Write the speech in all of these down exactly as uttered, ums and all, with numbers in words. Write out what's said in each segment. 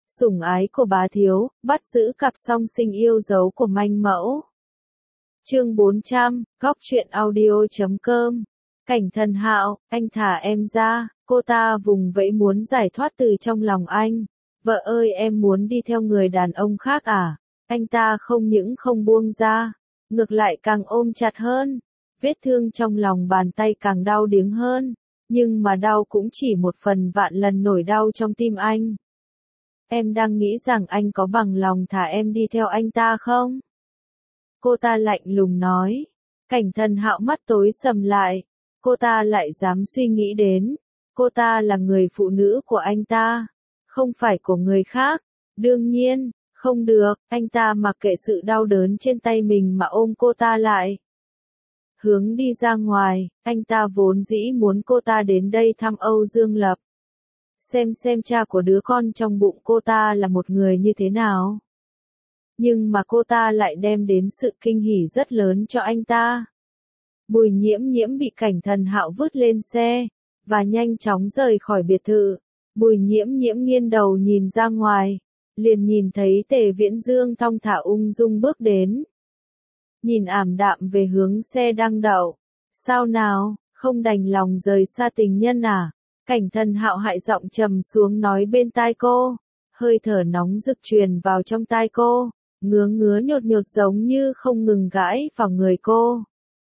Sủng ái của bá thiếu, bắt giữ cặp song sinh yêu dấu của manh mẫu. Chương bốn trăm, góc truyện audio chấm com. Cảnh Thần Hạo, anh thả em ra, cô ta vùng vẫy muốn giải thoát từ trong lòng anh. Vợ ơi, em muốn đi theo người đàn ông khác à? Anh ta không những không buông ra, ngược lại càng ôm chặt hơn. Vết thương trong lòng bàn tay càng đau điếng hơn, nhưng mà đau cũng chỉ một phần vạn lần nỗi đau trong tim anh. Em đang nghĩ rằng anh có bằng lòng thả em đi theo anh ta không? Cô ta lạnh lùng nói. Cảnh Thần Hạo mắt tối sầm lại. Cô ta lại dám suy nghĩ đến. Cô ta là người phụ nữ của anh ta, không phải của người khác. Đương nhiên, không được, anh ta mặc kệ sự đau đớn trên tay mình mà ôm cô ta lại. Hướng đi ra ngoài, anh ta vốn dĩ muốn cô ta đến đây thăm Âu Dương Lập. Xem xem cha của đứa con trong bụng cô ta là một người như thế nào. Nhưng mà cô ta lại đem đến sự kinh hỉ rất lớn cho anh ta. Bùi Nhiễm Nhiễm bị Cảnh Thần Hạo vứt lên xe, và nhanh chóng rời khỏi biệt thự. Bùi Nhiễm Nhiễm nghiêng đầu nhìn ra ngoài, liền nhìn thấy Tề Viễn Dương thong thả ung dung bước đến. Nhìn ảm đạm về hướng xe đang đậu. Sao nào, không đành lòng rời xa tình nhân à? Cảnh Thần Hạo hại giọng trầm xuống nói bên tai cô, hơi thở nóng rực truyền vào trong tai cô, ngứa ngứa nhột nhột giống như không ngừng gãi vào người cô.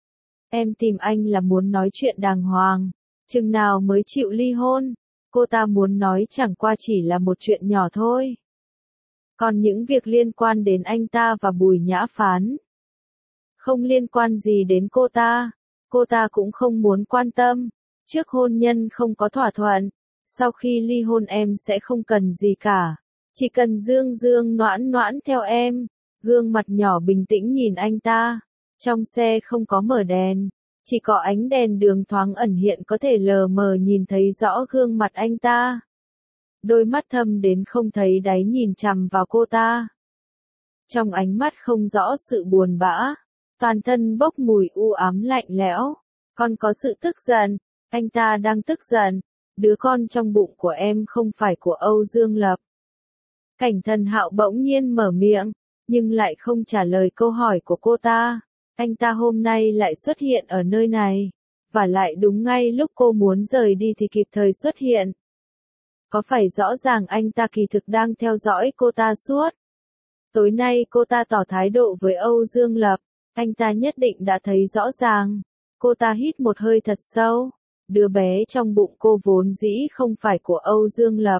Em tìm anh là muốn nói chuyện đàng hoàng, chừng nào mới chịu ly hôn? Cô ta muốn nói chẳng qua chỉ là một chuyện nhỏ thôi. Còn những việc liên quan đến anh ta và Bùi Nhã Phán, không liên quan gì đến cô ta, cô ta cũng không muốn quan tâm. Trước hôn nhân không có thỏa thuận, sau khi ly hôn em sẽ không cần gì cả, chỉ cần dương dương noãn noãn theo em. Gương mặt nhỏ bình tĩnh nhìn anh ta, trong xe không có mở đèn, chỉ có ánh đèn đường thoáng ẩn hiện có thể lờ mờ nhìn thấy rõ gương mặt anh ta. Đôi mắt thâm đến không thấy đáy nhìn chằm vào cô ta. Trong ánh mắt không rõ sự buồn bã, toàn thân bốc mùi u ám lạnh lẽo, còn có sự tức giận. Anh ta đang tức giận, đứa con trong bụng của em không phải của Âu Dương Lập. Cảnh Thần Hạo bỗng nhiên mở miệng, nhưng lại không trả lời câu hỏi của cô ta. Anh ta hôm nay lại xuất hiện ở nơi này, và lại đúng ngay lúc cô muốn rời đi thì kịp thời xuất hiện. Có phải rõ ràng anh ta kỳ thực đang theo dõi cô ta suốt? Tối nay cô ta tỏ thái độ với Âu Dương Lập, anh ta nhất định đã thấy rõ ràng. Cô ta hít một hơi thật sâu. Đứa bé trong bụng cô vốn dĩ không phải của Âu Dương Lập,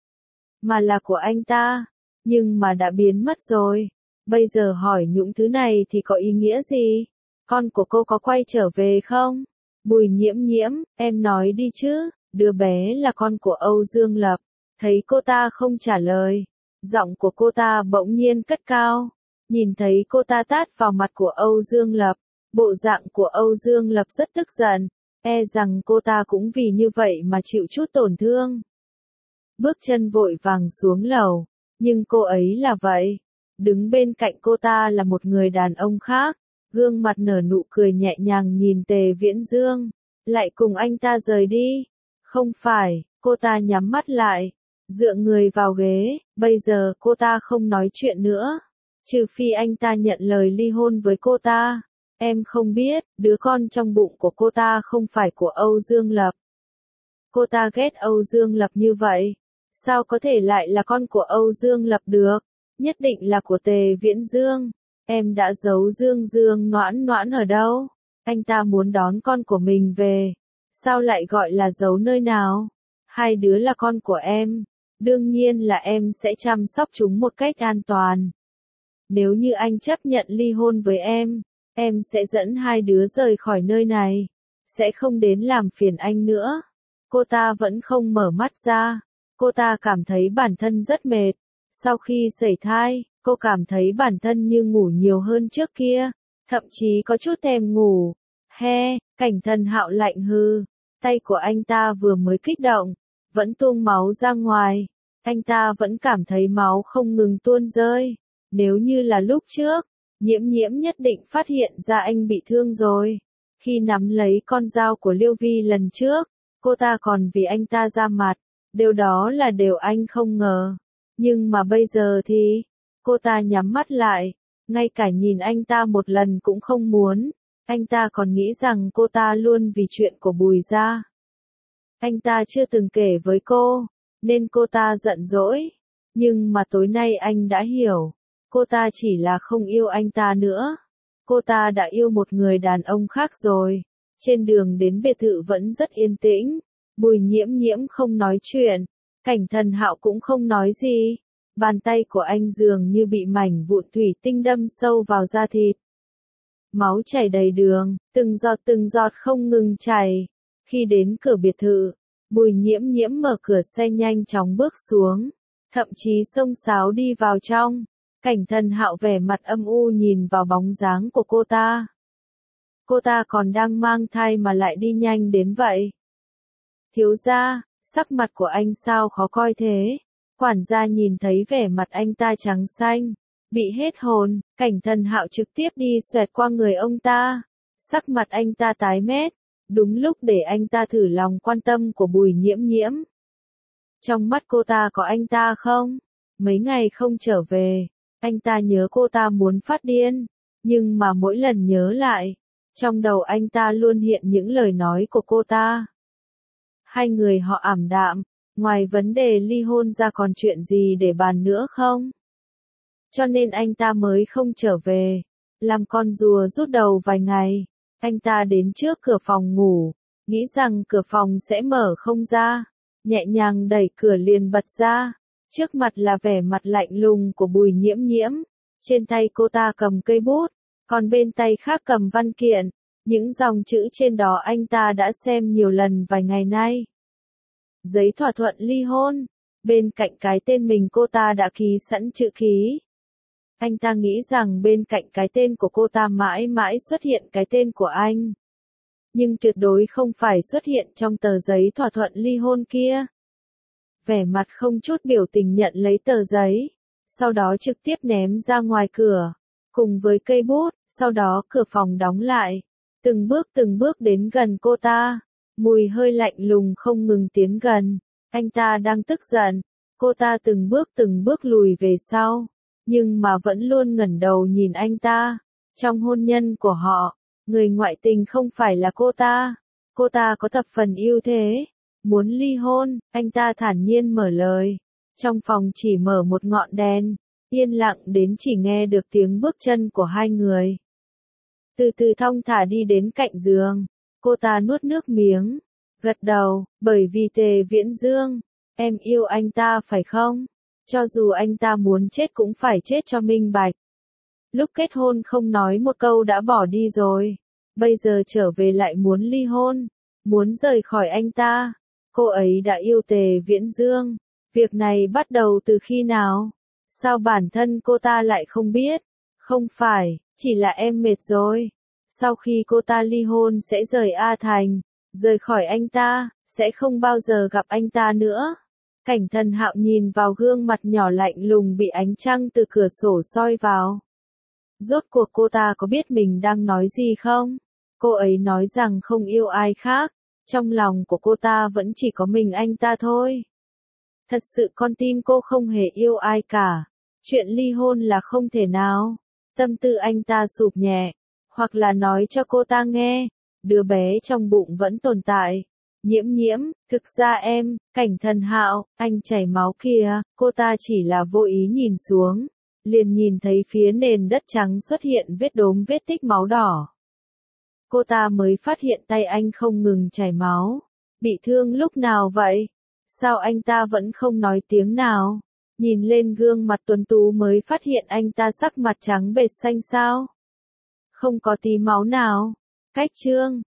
mà là của anh ta, nhưng mà đã biến mất rồi. Bây giờ hỏi những thứ này thì có ý nghĩa gì? Con của cô có quay trở về không? Bùi Nhiễm Nhiễm, em nói đi chứ, đứa bé là con của Âu Dương Lập. Thấy cô ta không trả lời, giọng của cô ta bỗng nhiên cất cao. Nhìn thấy cô ta tát vào mặt của Âu Dương Lập, bộ dạng của Âu Dương Lập rất tức giận. E rằng cô ta cũng vì như vậy mà chịu chút tổn thương. Bước chân vội vàng xuống lầu, nhưng cô ấy là vậy. Đứng bên cạnh cô ta là một người đàn ông khác, gương mặt nở nụ cười nhẹ nhàng nhìn Tề Viễn Dương, lại cùng anh ta rời đi. Không phải, cô ta nhắm mắt lại, dựa người vào ghế, bây giờ cô ta không nói chuyện nữa, trừ phi anh ta nhận lời ly hôn với cô ta. Em không biết, đứa con trong bụng của cô ta không phải của Âu Dương Lập. Cô ta ghét Âu Dương Lập như vậy, sao có thể lại là con của Âu Dương Lập được? Nhất định là của Tề Viễn Dương. Em đã giấu Dương Dương noãn noãn ở đâu? Anh ta muốn đón con của mình về, sao lại gọi là giấu nơi nào? Hai đứa là con của em, đương nhiên là em sẽ chăm sóc chúng một cách an toàn. Nếu như anh chấp nhận ly hôn với em, em sẽ dẫn hai đứa rời khỏi nơi này, sẽ không đến làm phiền anh nữa. Cô ta vẫn không mở mắt ra, cô ta cảm thấy bản thân rất mệt. Sau khi sẩy thai, cô cảm thấy bản thân như ngủ nhiều hơn trước kia, thậm chí có chút thèm ngủ. He, Cảnh Thần Hạo lạnh hư, tay của anh ta vừa mới kích động, vẫn tuôn máu ra ngoài. Anh ta vẫn cảm thấy máu không ngừng tuôn rơi. Nếu như là lúc trước, Nhiễm Nhiễm nhất định phát hiện ra anh bị thương rồi. Khi nắm lấy con dao của Liêu Vi lần trước, cô ta còn vì anh ta ra mặt, điều đó là điều anh không ngờ. Nhưng mà bây giờ thì, cô ta nhắm mắt lại, ngay cả nhìn anh ta một lần cũng không muốn. Anh ta còn nghĩ rằng cô ta luôn vì chuyện của Bùi gia. Anh ta chưa từng kể với cô, nên cô ta giận dỗi. Nhưng mà tối nay anh đã hiểu, cô ta chỉ là không yêu anh ta nữa. Cô ta đã yêu một người đàn ông khác rồi. Trên đường đến biệt thự vẫn rất yên tĩnh. Bùi Nhiễm Nhiễm không nói chuyện. Cảnh Thần Hạo cũng không nói gì. Bàn tay của anh dường như bị mảnh vụn thủy tinh đâm sâu vào da thịt. Máu chảy đầy đường, từng giọt từng giọt không ngừng chảy. Khi đến cửa biệt thự, Bùi Nhiễm Nhiễm mở cửa xe nhanh chóng bước xuống. Thậm chí xông xáo đi vào trong. Cảnh Thần Hạo vẻ mặt âm u nhìn vào bóng dáng của cô ta. Cô ta còn đang mang thai mà lại đi nhanh đến vậy. Thiếu gia, sắc mặt của anh sao khó coi thế? Quản gia nhìn thấy vẻ mặt anh ta trắng xanh, bị hết hồn. Cảnh Thần Hạo trực tiếp đi xoẹt qua người ông ta. Sắc mặt anh ta tái mét, đúng lúc để anh ta thử lòng quan tâm của Bùi Nhiễm Nhiễm. Trong mắt cô ta có anh ta không? Mấy ngày không trở về, anh ta nhớ cô ta muốn phát điên, nhưng mà mỗi lần nhớ lại, trong đầu anh ta luôn hiện những lời nói của cô ta. Hai người họ ảm đạm, ngoài vấn đề ly hôn ra còn chuyện gì để bàn nữa không? Cho nên anh ta mới không trở về, làm con rùa rút đầu vài ngày. Anh ta đến trước cửa phòng ngủ, nghĩ rằng cửa phòng sẽ mở không ra, nhẹ nhàng đẩy cửa liền bật ra. Trước mặt là vẻ mặt lạnh lùng của Bùi Nhiễm Nhiễm, trên tay cô ta cầm cây bút, còn bên tay khác cầm văn kiện, những dòng chữ trên đó anh ta đã xem nhiều lần vài ngày nay. Giấy thỏa thuận ly hôn, bên cạnh cái tên mình cô ta đã ký sẵn chữ ký. Anh ta nghĩ rằng bên cạnh cái tên của cô ta mãi mãi xuất hiện cái tên của anh. Nhưng tuyệt đối không phải xuất hiện trong tờ giấy thỏa thuận ly hôn kia. Vẻ mặt không chút biểu tình nhận lấy tờ giấy, sau đó trực tiếp ném ra ngoài cửa, cùng với cây bút, sau đó cửa phòng đóng lại, từng bước từng bước đến gần cô ta, mùi hơi lạnh lùng không ngừng tiến gần, anh ta đang tức giận, cô ta từng bước từng bước lùi về sau, nhưng mà vẫn luôn ngẩng đầu nhìn anh ta. Trong hôn nhân của họ, người ngoại tình không phải là cô ta, cô ta có thập phần ưu thế. Muốn ly hôn, anh ta thản nhiên mở lời. Trong phòng chỉ mở một ngọn đèn, yên lặng đến chỉ nghe được tiếng bước chân của hai người. Từ từ thong thả đi đến cạnh giường, cô ta nuốt nước miếng, gật đầu, bởi vì Tề Viễn Dương, em yêu anh ta phải không? Cho dù anh ta muốn chết cũng phải chết cho minh bạch. Lúc kết hôn không nói một câu đã bỏ đi rồi, bây giờ trở về lại muốn ly hôn, muốn rời khỏi anh ta. Cô ấy đã yêu Tề Viễn Dương. Việc này bắt đầu từ khi nào? Sao bản thân cô ta lại không biết? Không phải, chỉ là em mệt rồi. Sau khi cô ta ly hôn sẽ rời A Thành, rời khỏi anh ta, sẽ không bao giờ gặp anh ta nữa. Cảnh Thần Hạo nhìn vào gương mặt nhỏ lạnh lùng bị ánh trăng từ cửa sổ soi vào. Rốt cuộc cô ta có biết mình đang nói gì không? Cô ấy nói rằng không yêu ai khác. Trong lòng của cô ta vẫn chỉ có mình anh ta thôi. Thật sự con tim cô không hề yêu ai cả. Chuyện ly hôn là không thể nào. Tâm tư anh ta sụp nhẹ. Hoặc là nói cho cô ta nghe. Đứa bé trong bụng vẫn tồn tại. Nhiễm Nhiễm, thực ra em, Cảnh Thần Hạo, anh chảy máu kìa. Cô ta chỉ là vô ý nhìn xuống. Liền nhìn thấy phía nền đất trắng xuất hiện vết đốm vết tích máu đỏ. Cô ta mới phát hiện tay anh không ngừng chảy máu. Bị thương lúc nào vậy? Sao anh ta vẫn không nói tiếng nào? Nhìn lên gương mặt tuấn tú mới phát hiện anh ta sắc mặt trắng bệch xanh sao? Không có tí máu nào. Cách chương,